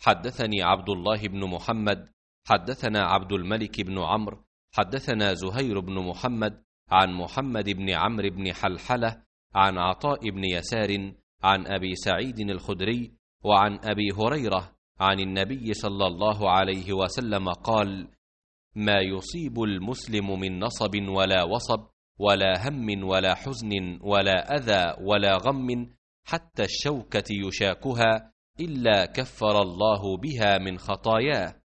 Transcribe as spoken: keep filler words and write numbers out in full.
حدثني عبد الله بن محمد حدثنا عبد الملك بن عمرو حدثنا زهير بن محمد عن محمد بن عمرو بن حلحلة عن عطاء بن يسار عن أبي سعيد الخدري وعن أبي هريرة عن النبي صلى الله عليه وسلم قال: ما يصيب المسلم من نصب ولا وصب ولا هم ولا حزن ولا أذى ولا غم حتى الشوكة يشاكها إلا كفر الله بها من خطاياه.